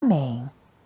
Amém.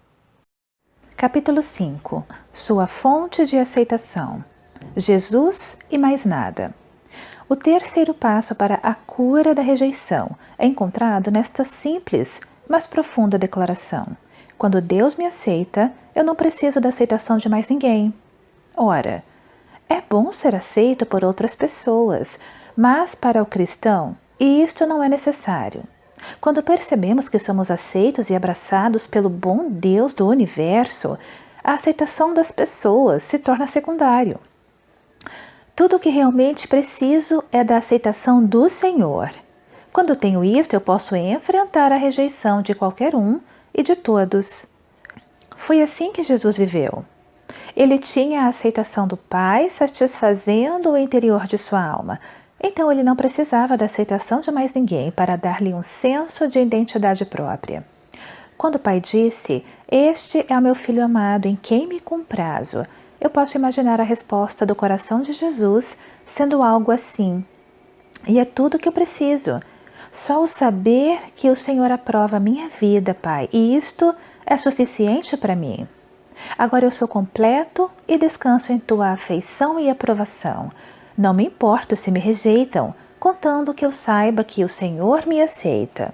Capítulo 5. Sua fonte de aceitação. Jesus e mais nada. O terceiro passo para a cura da rejeição é encontrado nesta simples, mas profunda declaração. Quando Deus me aceita, eu não preciso da aceitação de mais ninguém. Ora, é bom ser aceito por outras pessoas, mas para o cristão, isto não é necessário. Quando percebemos que somos aceitos e abraçados pelo bom Deus do universo, a aceitação das pessoas se torna secundário. Tudo o que realmente preciso é da aceitação do Senhor. Quando tenho isto, eu posso enfrentar a rejeição de qualquer um e de todos. Foi assim que Jesus viveu. Ele tinha a aceitação do Pai satisfazendo o interior de sua alma. Então ele não precisava da aceitação de mais ninguém para dar-lhe um senso de identidade própria. Quando o Pai disse, "Este é o meu Filho amado, em quem me comprazo", eu posso imaginar a resposta do coração de Jesus sendo algo assim. E é tudo o que eu preciso. Só o saber que o Senhor aprova a minha vida, Pai, e isto é suficiente para mim. Agora eu sou completo e descanso em tua afeição e aprovação. Não me importo se me rejeitam, contando que eu saiba que o Senhor me aceita.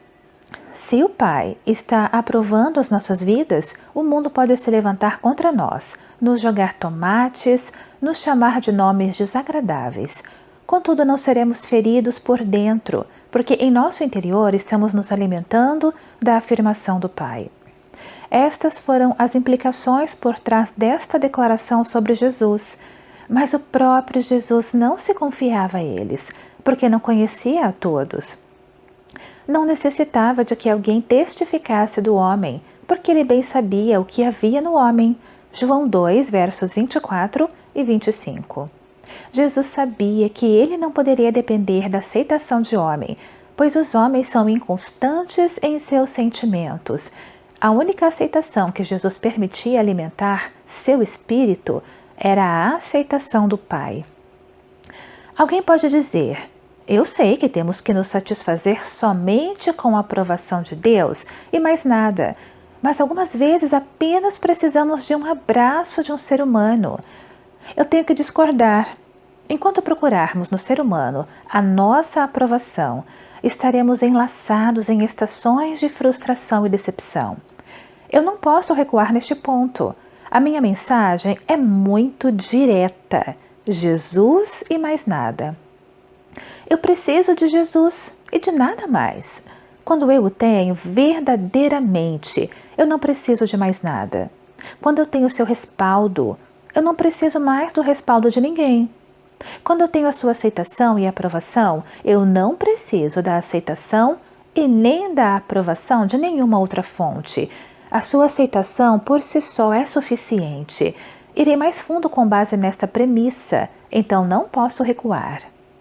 Se o Pai está aprovando as nossas vidas, o mundo pode se levantar contra nós, nos jogar tomates, nos chamar de nomes desagradáveis. Contudo, não seremos feridos por dentro, porque em nosso interior estamos nos alimentando da afirmação do Pai. Estas foram as implicações por trás desta declaração sobre Jesus, mas o próprio Jesus não se confiava a eles, porque não conhecia a todos. Não necessitava de que alguém testificasse do homem, porque ele bem sabia o que havia no homem. João 2, versos 24 e 25. Jesus sabia que ele não poderia depender da aceitação de homem, pois os homens são inconstantes em seus sentimentos. A única aceitação que Jesus permitia alimentar seu espírito era a aceitação do Pai. Alguém pode dizer, eu sei que temos que nos satisfazer somente com a aprovação de Deus e mais nada, mas algumas vezes apenas precisamos de um abraço de um ser humano. Eu tenho que discordar. Enquanto procurarmos no ser humano a nossa aprovação, estaremos enlaçados em estações de frustração e decepção. Eu não posso recuar neste ponto. A minha mensagem é muito direta. Jesus e mais nada. Eu preciso de Jesus e de nada mais. Quando eu o tenho verdadeiramente, eu não preciso de mais nada. Quando eu tenho seu respaldo, eu não preciso mais do respaldo de ninguém. Quando eu tenho a sua aceitação e aprovação, eu não preciso da aceitação e nem da aprovação de nenhuma outra fonte. A sua aceitação por si só é suficiente. Irei mais fundo com base nesta premissa, então não posso recuar.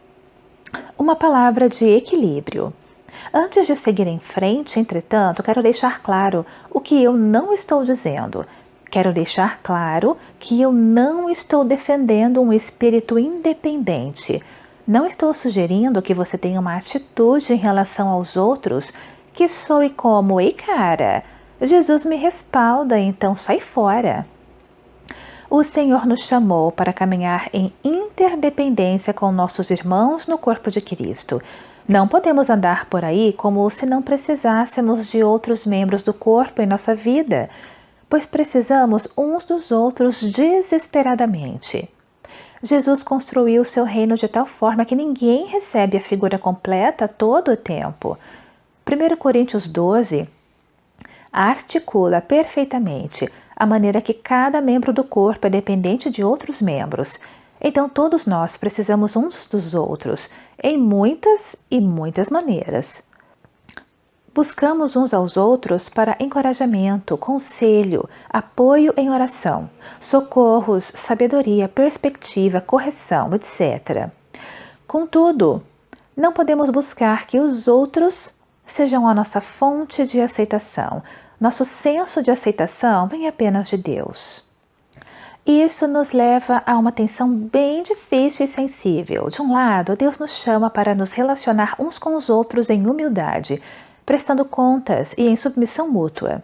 Uma palavra de equilíbrio. Antes de seguir em frente, entretanto, quero deixar claro o que eu não estou dizendo. Quero deixar claro que eu não estou defendendo um espírito independente. Não estou sugerindo que você tenha uma atitude em relação aos outros que soe como, ei cara, Jesus me respalda, então sai fora. O Senhor nos chamou para caminhar em interdependência com nossos irmãos no corpo de Cristo. Não podemos andar por aí como se não precisássemos de outros membros do corpo em nossa vida, pois precisamos uns dos outros desesperadamente. Jesus construiu seu reino de tal forma que ninguém recebe a figura completa todo o tempo. 1 Coríntios 12 articula perfeitamente a maneira que cada membro do corpo é dependente de outros membros. Então todos nós precisamos uns dos outros, em muitas e muitas maneiras. Buscamos uns aos outros para encorajamento, conselho, apoio em oração, socorros, sabedoria, perspectiva, correção, etc. Contudo, não podemos buscar que os outros sejam a nossa fonte de aceitação. Nosso senso de aceitação vem apenas de Deus. Isso nos leva a uma tensão bem difícil e sensível. De um lado, Deus nos chama para nos relacionar uns com os outros em humildade, prestando contas e em submissão mútua.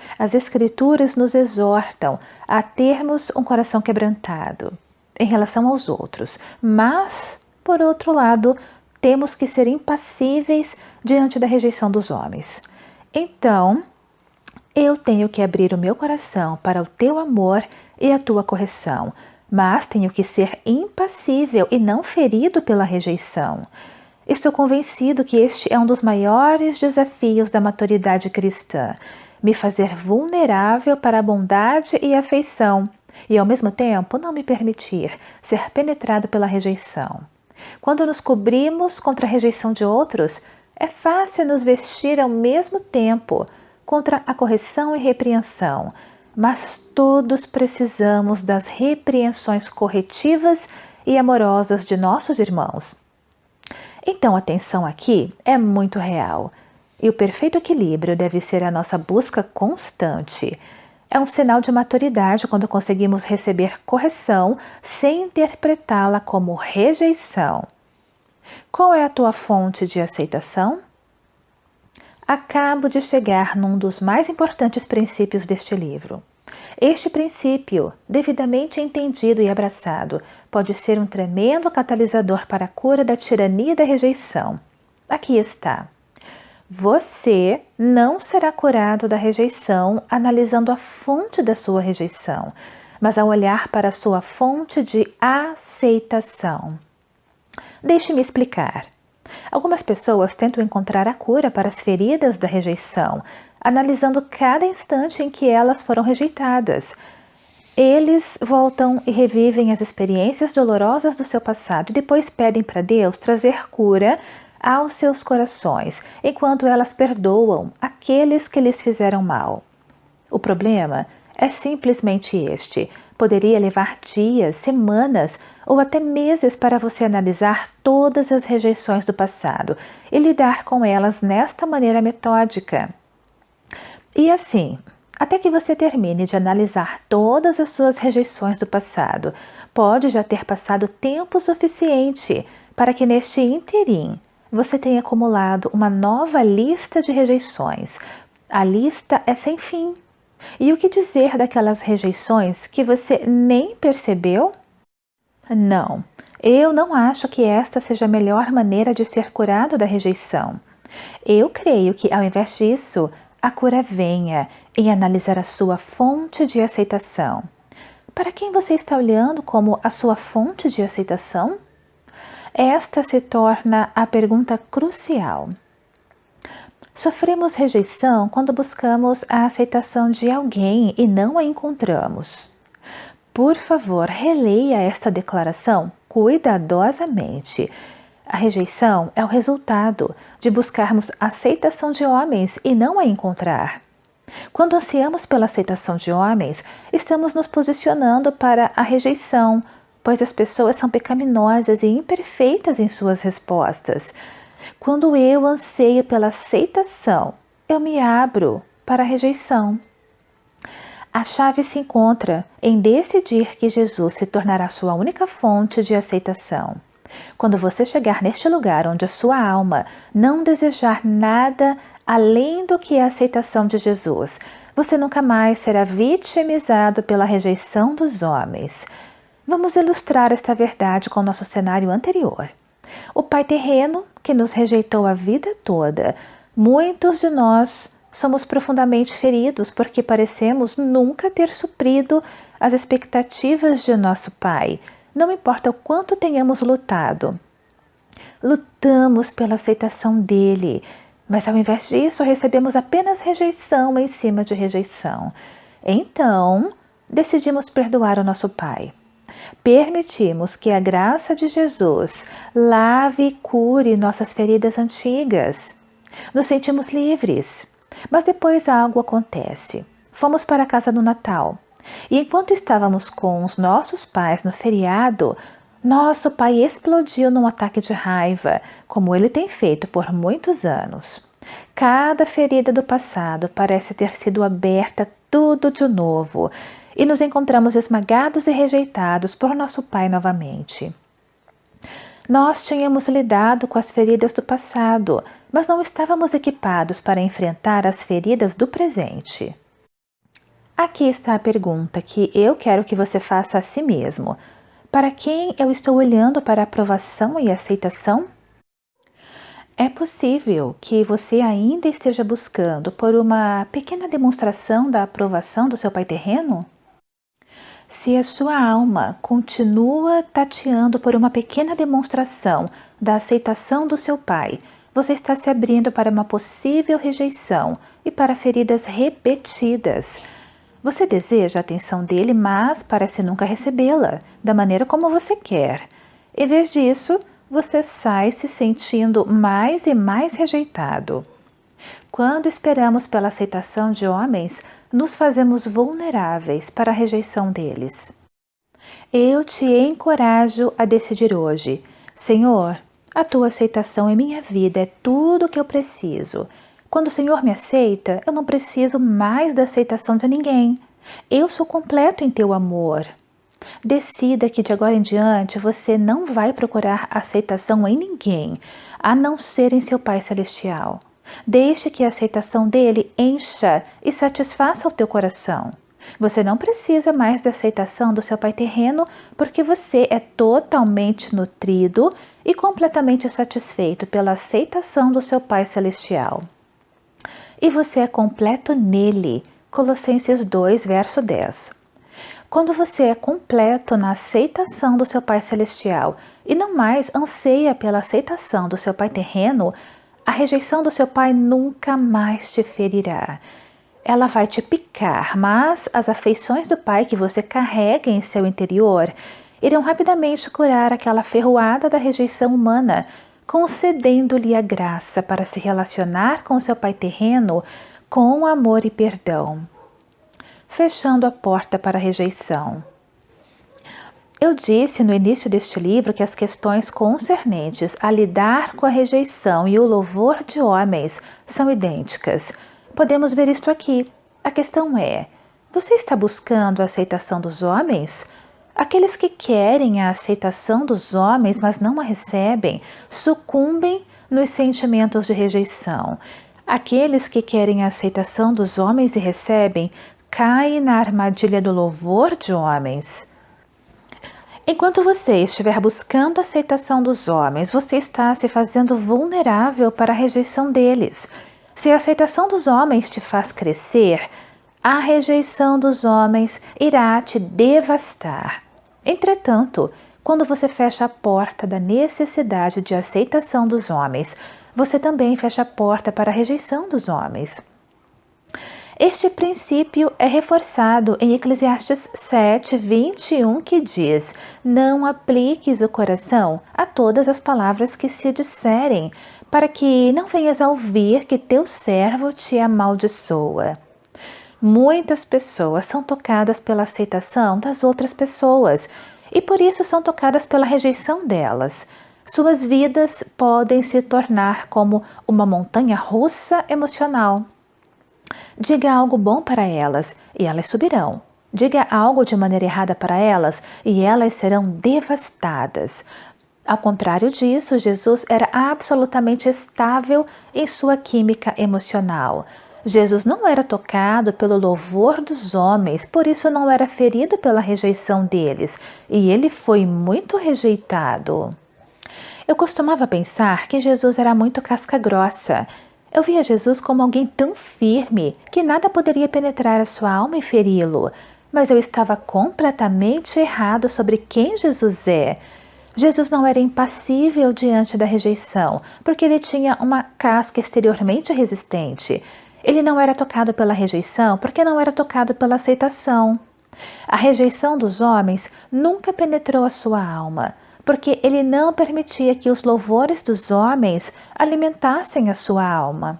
As Escrituras nos exortam a termos um coração quebrantado em relação aos outros, mas, por outro lado, temos que ser impassíveis diante da rejeição dos homens. Então, eu tenho que abrir o meu coração para o teu amor e a tua correção, mas tenho que ser impassível e não ferido pela rejeição. Estou convencido que este é um dos maiores desafios da maturidade cristã, me fazer vulnerável para a bondade e a afeição, e ao mesmo tempo não me permitir ser penetrado pela rejeição. Quando nos cobrimos contra a rejeição de outros, é fácil nos vestir ao mesmo tempo contra a correção e repreensão, mas todos precisamos das repreensões corretivas e amorosas de nossos irmãos. Então a tensão aqui é muito real, e o perfeito equilíbrio deve ser a nossa busca constante. É um sinal de maturidade quando conseguimos receber correção sem interpretá-la como rejeição. Qual é a tua fonte de aceitação? Acabo de chegar num dos mais importantes princípios deste livro. Este princípio, devidamente entendido e abraçado, pode ser um tremendo catalisador para a cura da tirania e da rejeição. Aqui está. Você não será curado da rejeição analisando a fonte da sua rejeição, mas ao olhar para a sua fonte de aceitação. Deixe-me explicar. Algumas pessoas tentam encontrar a cura para as feridas da rejeição, analisando cada instante em que elas foram rejeitadas. Eles voltam e revivem as experiências dolorosas do seu passado e depois pedem para Deus trazer cura aos seus corações, enquanto elas perdoam aqueles que lhes fizeram mal. O problema é simplesmente este. Poderia levar dias, semanas ou até meses para você analisar todas as rejeições do passado e lidar com elas nesta maneira metódica. E assim, até que você termine de analisar todas as suas rejeições do passado, pode já ter passado tempo suficiente para que neste ínterim você tenha acumulado uma nova lista de rejeições. A lista é sem fim. E o que dizer daquelas rejeições que você nem percebeu? Não, eu não acho que esta seja a melhor maneira de ser curado da rejeição. Eu creio que, ao invés disso, a cura venha em analisar a sua fonte de aceitação. Para quem você está olhando como a sua fonte de aceitação? Esta se torna a pergunta crucial. Sofremos rejeição quando buscamos a aceitação de alguém e não a encontramos. Por favor, releia esta declaração cuidadosamente. A rejeição é o resultado de buscarmos a aceitação de homens e não a encontrar. Quando ansiamos pela aceitação de homens, estamos nos posicionando para a rejeição, pois as pessoas são pecaminosas e imperfeitas em suas respostas. Quando eu anseio pela aceitação, eu me abro para a rejeição. A chave se encontra em decidir que Jesus se tornará sua única fonte de aceitação. Quando você chegar neste lugar onde a sua alma não desejar nada além do que a aceitação de Jesus, você nunca mais será vitimizado pela rejeição dos homens. Vamos ilustrar esta verdade com o nosso cenário anterior. O pai terreno que nos rejeitou a vida toda. Muitos de nós somos profundamente feridos porque parecemos nunca ter suprido as expectativas de nosso pai. Não importa o quanto tenhamos lutado. Lutamos pela aceitação dele, mas ao invés disso recebemos apenas rejeição em cima de rejeição. Então, decidimos perdoar o nosso pai. Permitimos que a graça de Jesus lave e cure nossas feridas antigas. Nos sentimos livres, mas depois algo acontece. Fomos para a casa no Natal e enquanto estávamos com os nossos pais no feriado, nosso pai explodiu num ataque de raiva, como ele tem feito por muitos anos. Cada ferida do passado parece ter sido aberta tudo de novo e nos encontramos esmagados e rejeitados por nosso pai novamente. Nós tínhamos lidado com as feridas do passado, mas não estávamos equipados para enfrentar as feridas do presente. Aqui está a pergunta que eu quero que você faça a si mesmo. Para quem eu estou olhando para aprovação e aceitação? É possível que você ainda esteja buscando por uma pequena demonstração da aprovação do seu pai terreno? Se a sua alma continua tateando por uma pequena demonstração da aceitação do seu pai, você está se abrindo para uma possível rejeição e para feridas repetidas. Você deseja a atenção dele, mas parece nunca recebê-la, da maneira como você quer. Em vez disso, você sai se sentindo mais e mais rejeitado. Quando esperamos pela aceitação de homens, nos fazemos vulneráveis para a rejeição deles. Eu te encorajo a decidir hoje: Senhor, a tua aceitação em minha vida é tudo o que eu preciso. Quando o Senhor me aceita, eu não preciso mais da aceitação de ninguém. Eu sou completo em teu amor. Decida que de agora em diante você não vai procurar aceitação em ninguém, a não ser em seu Pai Celestial. Deixe que a aceitação dele encha e satisfaça o teu coração. Você não precisa mais da aceitação do seu pai terreno, porque você é totalmente nutrido e completamente satisfeito pela aceitação do seu Pai Celestial. E você é completo nele. Colossenses 2, verso 10. Quando você é completo na aceitação do seu Pai Celestial e não mais anseia pela aceitação do seu Pai terreno, a rejeição do seu pai nunca mais te ferirá. Ela vai te picar, mas as afeições do pai que você carrega em seu interior irão rapidamente curar aquela ferroada da rejeição humana, concedendo-lhe a graça para se relacionar com seu pai terreno com amor e perdão, fechando a porta para a rejeição. Eu disse no início deste livro que as questões concernentes a lidar com a rejeição e o louvor de homens são idênticas. Podemos ver isto aqui. A questão é: você está buscando a aceitação dos homens? Aqueles que querem a aceitação dos homens, mas não a recebem, sucumbem nos sentimentos de rejeição. Aqueles que querem a aceitação dos homens e recebem, caem na armadilha do louvor de homens. Enquanto você estiver buscando a aceitação dos homens, você está se fazendo vulnerável para a rejeição deles. Se a aceitação dos homens te faz crescer, a rejeição dos homens irá te devastar. Entretanto, quando você fecha a porta da necessidade de aceitação dos homens, você também fecha a porta para a rejeição dos homens. Este princípio é reforçado em Eclesiastes 7, 21, que diz: não apliques o coração a todas as palavras que se disserem, para que não venhas a ouvir que teu servo te amaldiçoa. Muitas pessoas são tocadas pela aceitação das outras pessoas e por isso são tocadas pela rejeição delas. Suas vidas podem se tornar como uma montanha russa emocional. Diga algo bom para elas e elas subirão. Diga algo de maneira errada para elas e elas serão devastadas. Ao contrário disso, Jesus era absolutamente estável em sua química emocional. Jesus não era tocado pelo louvor dos homens, por isso não era ferido pela rejeição deles, e ele foi muito rejeitado. Eu costumava pensar que Jesus era muito casca-grossa. Eu via Jesus como alguém tão firme que nada poderia penetrar a sua alma e feri-lo, mas eu estava completamente errado sobre quem Jesus é. Jesus não era impassível diante da rejeição, porque ele tinha uma casca exteriormente resistente. Ele não era tocado pela rejeição, porque não era tocado pela aceitação. A rejeição dos homens nunca penetrou a sua alma, porque ele não permitia que os louvores dos homens alimentassem a sua alma.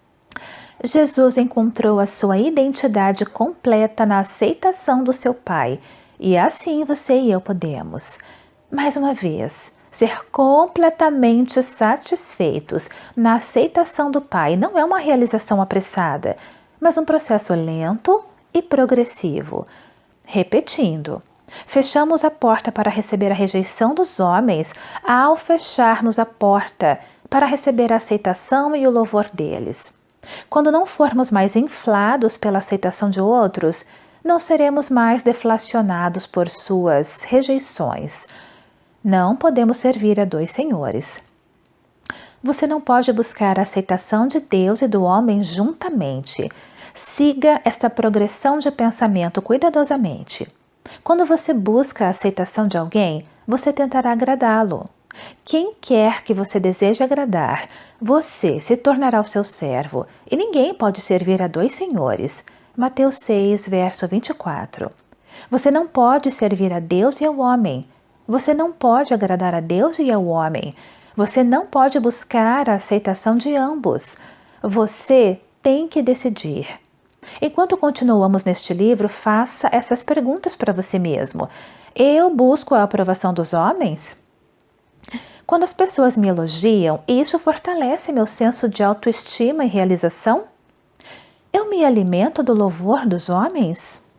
Jesus encontrou a sua identidade completa na aceitação do seu Pai, e assim você e eu podemos. Mais uma vez, ser completamente satisfeitos na aceitação do Pai não é uma realização apressada, mas um processo lento e progressivo. Repetindo, fechamos a porta para receber a rejeição dos homens ao fecharmos a porta para receber a aceitação e o louvor deles. Quando não formos mais inflados pela aceitação de outros, não seremos mais deflacionados por suas rejeições. Não podemos servir a dois senhores. Você não pode buscar a aceitação de Deus e do homem juntamente. Siga esta progressão de pensamento cuidadosamente. Quando você busca a aceitação de alguém, você tentará agradá-lo. Quem quer que você deseje agradar, você se tornará o seu servo, e ninguém pode servir a dois senhores. Mateus 6, verso 24. Você não pode servir a Deus e ao homem. Você não pode agradar a Deus e ao homem. Você não pode buscar a aceitação de ambos. Você tem que decidir. Enquanto continuamos neste livro, faça essas perguntas para você mesmo. Eu busco a aprovação dos homens? Quando as pessoas me elogiam, isso fortalece meu senso de autoestima e realização? Eu me alimento do louvor dos homens?